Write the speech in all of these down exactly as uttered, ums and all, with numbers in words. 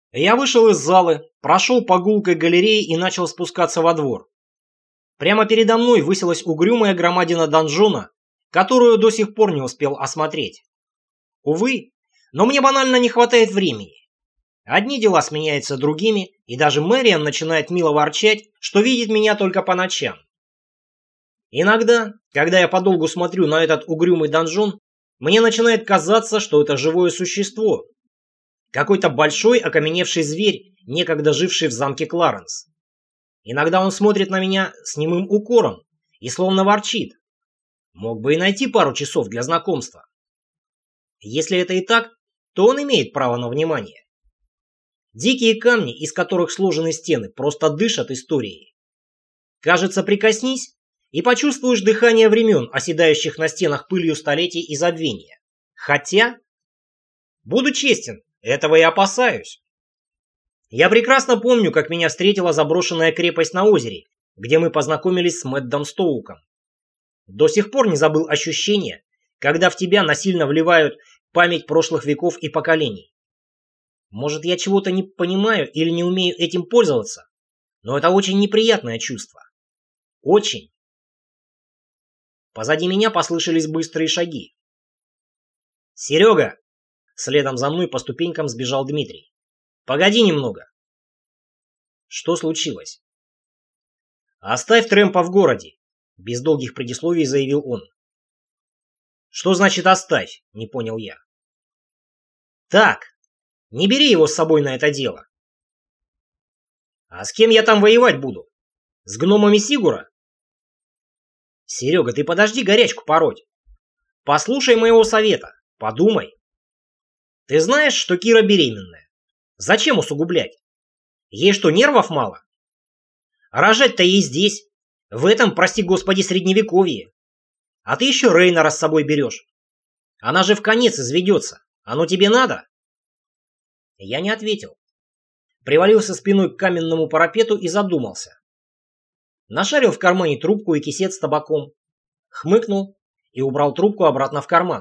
Я вышел из залы, прошел по гулкой галерее и начал спускаться во двор. Прямо передо мной высилась угрюмая громадина донжона, которую до сих пор не успел осмотреть. Увы, но мне банально не хватает времени. Одни дела сменяются другими, и даже Мэриан начинает мило ворчать, что видит меня только по ночам. Иногда, когда я подолгу смотрю на этот угрюмый донжон, мне начинает казаться, что это живое существо. Какой-то большой окаменевший зверь, некогда живший в замке Кларенс. Иногда он смотрит на меня с немым укором и словно ворчит. Мог бы и найти пару часов для знакомства. Если это и так, то он имеет право на внимание. Дикие камни, из которых сложены стены, просто дышат историей. Кажется, прикоснись, и почувствуешь дыхание времен, оседающих на стенах пылью столетий и забвения. Хотя, буду честен, этого и опасаюсь. Я прекрасно помню, как меня встретила заброшенная крепость на озере, где мы познакомились с Мэддом Стоуком. До сих пор не забыл ощущение, когда в тебя насильно вливают память прошлых веков и поколений. Может, я чего-то не понимаю или не умею этим пользоваться, но это очень неприятное чувство. Очень. Позади меня послышались быстрые шаги. «Серега!» Следом за мной по ступенькам сбежал Дмитрий. «Погоди немного». Что случилось? «Оставь Трэмпа в городе», — без долгих предисловий заявил он. «Что значит оставь?» — не понял я. «Так, не бери его с собой на это дело». «А с кем я там воевать буду? С гномами Сигура?» «Серега, ты подожди горячку пороть. Послушай моего совета, подумай. Ты знаешь, что Кира беременная? Зачем усугублять? Ей что, нервов мало? Рожать-то ей здесь, в этом, прости господи, средневековье. А ты еще Рейнора с собой берешь. Она же в конец изведется. Оно тебе надо?» Я не ответил. Привалился спиной к каменному парапету и задумался. Нашарил в кармане трубку и кисет с табаком. Хмыкнул и убрал трубку обратно в карман.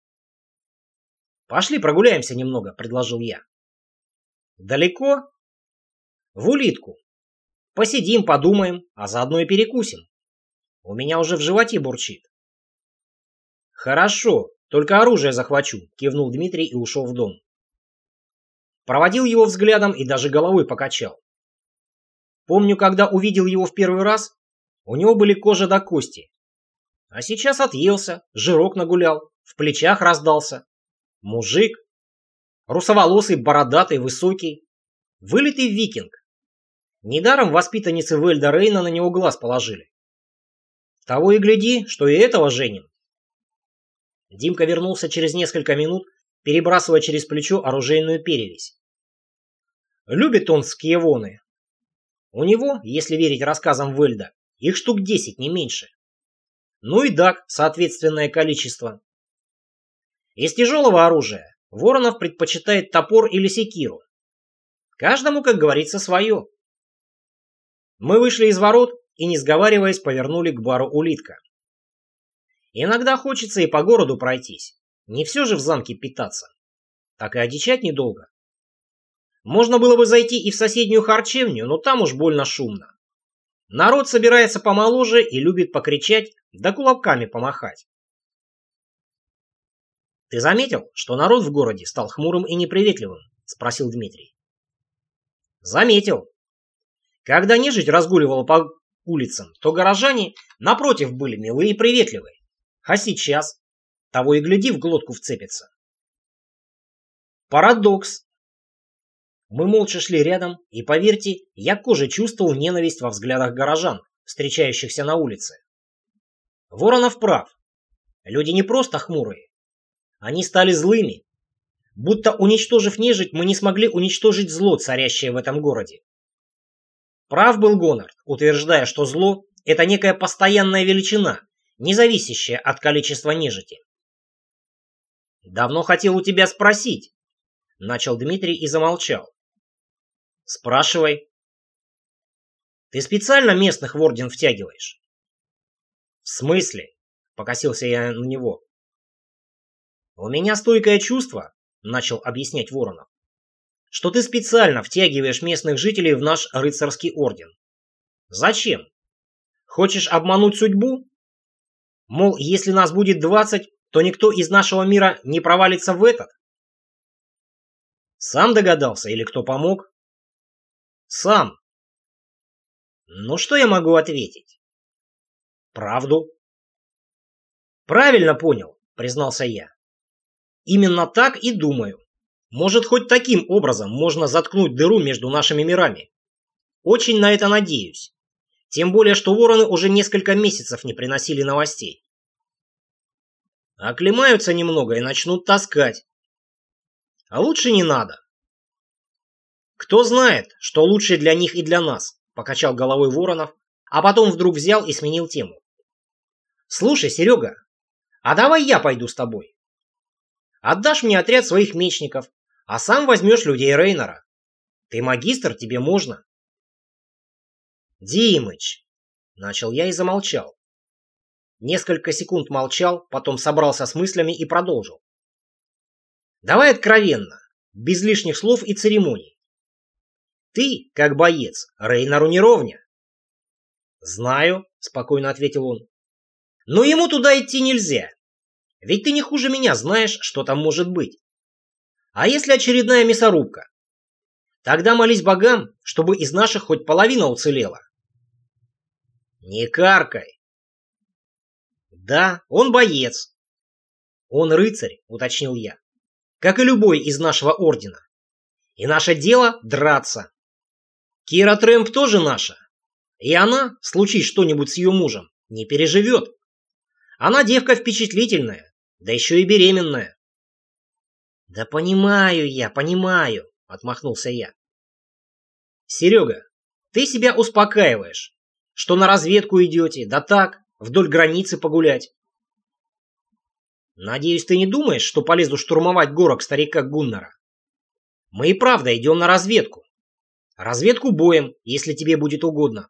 «Пошли прогуляемся немного», — предложил я. «Далеко?» «В улитку. Посидим, подумаем, а заодно и перекусим. У меня уже в животе бурчит». «Хорошо, только оружие захвачу», — кивнул Дмитрий и ушел в дом. Проводил его взглядом и даже головой покачал. Помню, когда увидел его в первый раз, у него были кожа до кости. А сейчас отъелся, жирок нагулял, в плечах раздался. Мужик. Русоволосый, бородатый, высокий. Вылитый викинг. Недаром воспитанницы Вельда Рейна на него глаз положили. Того и гляди, что и этого женим. Димка вернулся через несколько минут, перебрасывая через плечо оружейную перевязь. Любит он скиевоны. У него, если верить рассказам Вельда, их штук десять, не меньше. Ну и дак, соответственное количество. Из тяжелого оружия Воронов предпочитает топор или секиру. Каждому, как говорится, свое. Мы вышли из ворот и, не сговариваясь, повернули к бару «Улитка». Иногда хочется и по городу пройтись. Не все же в замке питаться. Так и одичать недолго. Можно было бы зайти и в соседнюю харчевню, но там уж больно шумно. Народ собирается помоложе и любит покричать, да кулаками помахать. «Ты заметил, что народ в городе стал хмурым и неприветливым?» — спросил Дмитрий. «Заметил. Когда нежить разгуливала по улицам, то горожане, напротив, были милые и приветливые. А сейчас того и гляди, в глотку вцепится». Парадокс. Мы молча шли рядом, и, поверьте, я кожей чувствовал ненависть во взглядах горожан, встречающихся на улице. Воронов прав. Люди не просто хмурые. Они стали злыми. Будто, уничтожив нежить, мы не смогли уничтожить зло, царящее в этом городе. Прав был Гонард, утверждая, что зло – это некая постоянная величина, не зависящая от количества нежити. «Давно хотел у тебя спросить», – начал Дмитрий и замолчал. «Спрашивай». «Ты специально местных в орден втягиваешь?» «В смысле?» – покосился я на него. «У меня стойкое чувство», — начал объяснять Воронов, что ты специально втягиваешь местных жителей в наш рыцарский орден. Зачем? Хочешь обмануть судьбу? Мол, если нас будет двадцать, то никто из нашего мира не провалится в этот? Сам догадался или кто помог? Сам. Ну что я могу ответить? Правду. Правильно понял, признался я. Именно так и думаю. Может, хоть таким образом можно заткнуть дыру между нашими мирами. Очень на это надеюсь. Тем более, что вороны уже несколько месяцев не приносили новостей. Оклемаются немного и начнут таскать. А лучше не надо. Кто знает, что лучше для них и для нас, покачал головой Воронов, а потом вдруг взял и сменил тему. Слушай, Серега, а давай я пойду с тобой. Отдашь мне отряд своих мечников, а сам возьмешь людей Рейнора. Ты магистр, тебе можно. Димыч, начал я и замолчал. Несколько секунд молчал, потом собрался с мыслями и продолжил. Давай откровенно, без лишних слов и церемоний. Ты, как боец, Рейнору не ровня. Знаю, спокойно ответил он. Но ему туда идти нельзя. Ведь ты не хуже меня знаешь, что там может быть. А если очередная мясорубка? Тогда молись богам, чтобы из наших хоть половина уцелела. Не каркай. Да, он боец. Он рыцарь, уточнил я. Как и любой из нашего ордена. И наше дело драться. Кира Трэмп тоже наша. И она, случись что-нибудь с ее мужем, не переживет. Она девка впечатлительная, да еще и беременная. Да понимаю я, понимаю, отмахнулся я. Серега, ты себя успокаиваешь, что на разведку идете, да так, вдоль границы погулять. Надеюсь, ты не думаешь, что полезу штурмовать горок старика Гуннара? Мы и правда идем на разведку. Разведку боем, если тебе будет угодно.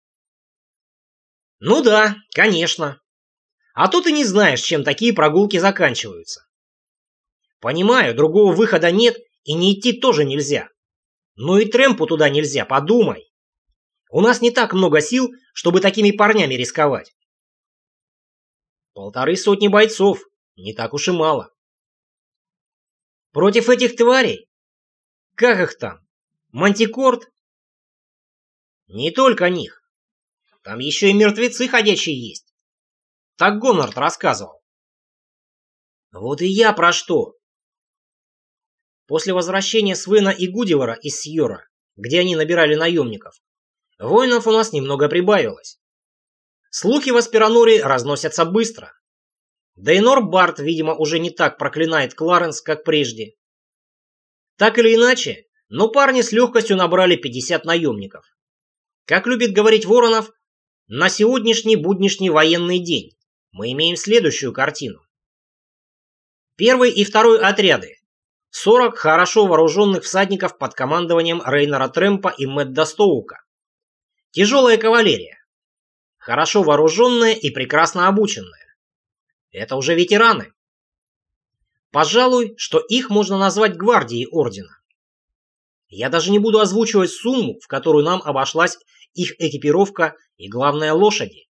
Ну да, конечно. А то ты не знаешь, чем такие прогулки заканчиваются. Понимаю, другого выхода нет, и не идти тоже нельзя. Но и Трэмпу туда нельзя, подумай. У нас не так много сил, чтобы такими парнями рисковать. Полторы сотни бойцов, не так уж и мало. Против этих тварей? Как их там? Мантикорд? Не только них. Там еще и мертвецы ходячие есть. Так Гоннард рассказывал. Вот и я про что. После возвращения Свена и Гудивара из Сьора, где они набирали наемников, воинов у нас немного прибавилось. Слухи в Аспираноре разносятся быстро. Дейнор Барт, видимо, уже не так проклинает Кларенс, как прежде. Так или иначе, но парни с легкостью набрали пятьдесят наемников. Как любит говорить Воронов, на сегодняшний буднишний военный день мы имеем следующую картину. Первый и второй отряды. сорок хорошо вооруженных всадников под командованием Рейнора Трэмпа и Мэтта Стоука. Тяжелая кавалерия. Хорошо вооруженная и прекрасно обученная. Это уже ветераны. Пожалуй, что их можно назвать гвардией ордена. Я даже не буду озвучивать сумму, в которую нам обошлась их экипировка и, главное, лошади.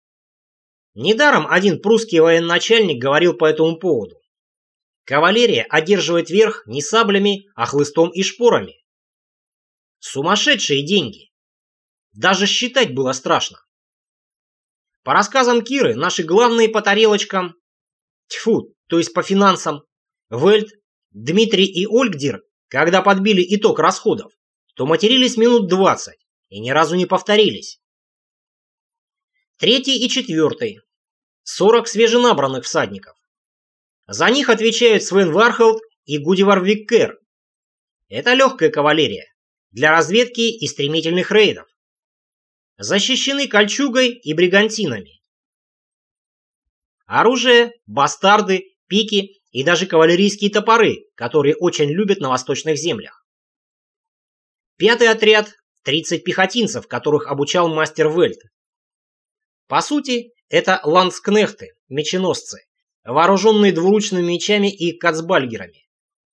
Недаром один прусский военачальник говорил по этому поводу. Кавалерия одерживает верх не саблями, а хлыстом и шпорами. Сумасшедшие деньги. Даже считать было страшно. По рассказам Киры, наши главные по тарелочкам, тьфу, то есть по финансам, Вельт, Дмитрий и Ольгдир, когда подбили итог расходов, то матерились минут двадцать и ни разу не повторились. Третий и четвертый. сорок свеженабранных всадников. За них отвечают Свен Вархолд и Гудивар Виккер. Это легкая кавалерия для разведки и стремительных рейдов. Защищены кольчугой и бригантинами. Оружие, бастарды, пики и даже кавалерийские топоры, которые очень любят на восточных землях. Пятый отряд – тридцать пехотинцев, которых обучал мастер Вельт. По сути, это ландскнехты, меченосцы, вооруженные двуручными мечами и кацбальгерами.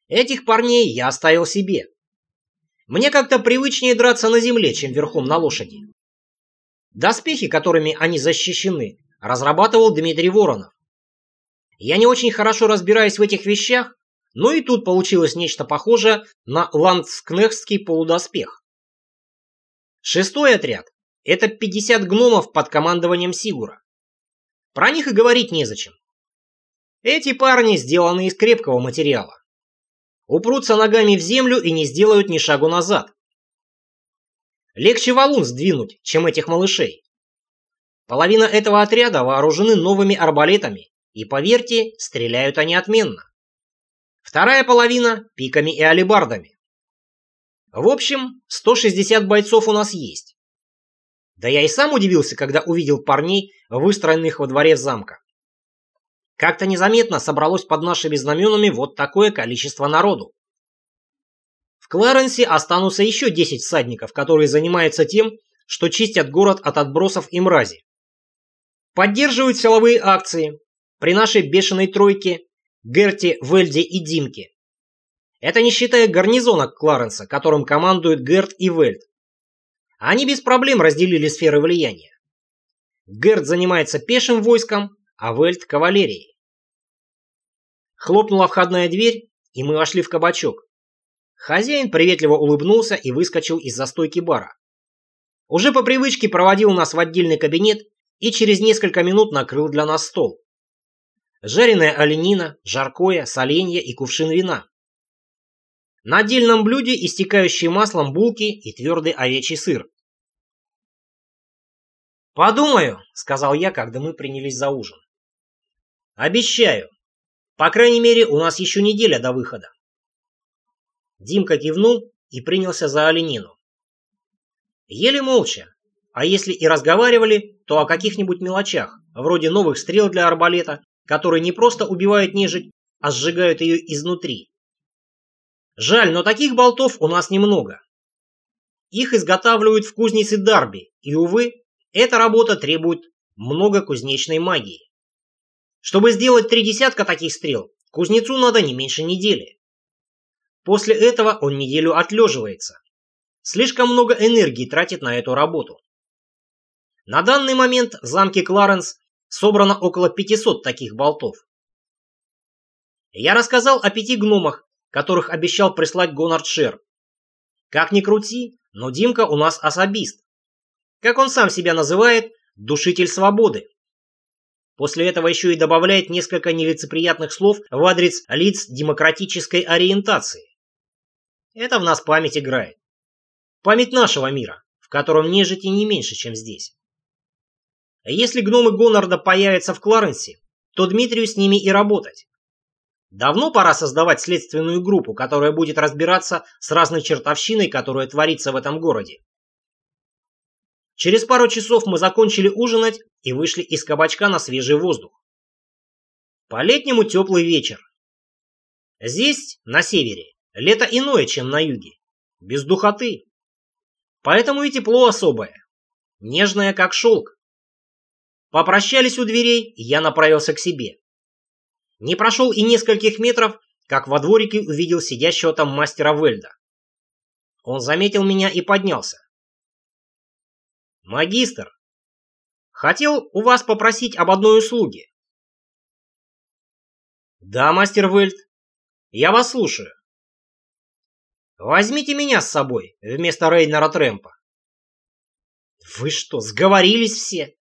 Этих парней я оставил себе. Мне как-то привычнее драться на земле, чем верхом на лошади. Доспехи, которыми они защищены, разрабатывал Дмитрий Воронов. Я не очень хорошо разбираюсь в этих вещах, но и тут получилось нечто похожее на ландскнехтский полудоспех. Шестой отряд – это пятьдесят гномов под командованием Сигура. Про них и говорить незачем. Эти парни сделаны из крепкого материала. Упрутся ногами в землю и не сделают ни шагу назад. Легче валун сдвинуть, чем этих малышей. Половина этого отряда вооружены новыми арбалетами, и, поверьте, стреляют они отменно. Вторая половина – пиками и алебардами. В общем, сто шестьдесят бойцов у нас есть. Да я и сам удивился, когда увидел парней, выстроенных во дворе замка. Как-то незаметно собралось под нашими знаменами вот такое количество народу. В Кларенсе останутся еще десять всадников, которые занимаются тем, что чистят город от отбросов и мрази. Поддерживают силовые акции при нашей бешеной тройке Герте, Вельде и Димке. Это не считая гарнизона Кларенса, которым командуют Герт и Вельд. Они без проблем разделили сферы влияния. Герт занимается пешим войском, а Вельд – кавалерией. Хлопнула входная дверь, и мы вошли в кабачок. Хозяин приветливо улыбнулся и выскочил из-за стойки бара. Уже по привычке проводил нас в отдельный кабинет и через несколько минут накрыл для нас стол. Жареная оленина, жаркое, соленье и кувшин вина. На отдельном блюде истекающие маслом булки и твердый овечий сыр. «Подумаю», — сказал я, когда мы принялись за ужин. «Обещаю. По крайней мере, у нас еще неделя до выхода». Димка кивнул и принялся за оленину. Ели молча, а если и разговаривали, то о каких-нибудь мелочах, вроде новых стрел для арбалета, которые не просто убивают нежить, а сжигают ее изнутри. Жаль, но таких болтов у нас немного. Их изготавливают в кузнице Дарби, и, увы, эта работа требует много кузнечной магии. Чтобы сделать три десятка таких стрел, кузнецу надо не меньше недели. После этого он неделю отлеживается. Слишком много энергии тратит на эту работу. На данный момент в замке Кларенс собрано около пятисот таких болтов. Я рассказал о пяти гномах, которых обещал прислать Гонард Шер. Как ни крути, но Димка у нас особист. Как он сам себя называет, душитель свободы. После этого еще и добавляет несколько нелицеприятных слов в адрес лиц демократической ориентации. Это в нас память играет. Память нашего мира, в котором нежити не меньше, чем здесь. Если гномы Гонарда появятся в Кларенсе, то Дмитрию с ними и работать. Давно пора создавать следственную группу, которая будет разбираться с разной чертовщиной, которая творится в этом городе. Через пару часов мы закончили ужинать и вышли из кабачка на свежий воздух. По-летнему теплый вечер. Здесь, на севере, лето иное, чем на юге. Без духоты. Поэтому и тепло особое. Нежное, как шелк. Попрощались у дверей, и я направился к себе. Не прошел и нескольких метров, как во дворике увидел сидящего там мастера Вельда. Он заметил меня и поднялся. «Магистр, хотел у вас попросить об одной услуге». «Да, мастер Вельд, я вас слушаю». «Возьмите меня с собой вместо Рейнера Трэмпа». «Вы что, сговорились все?»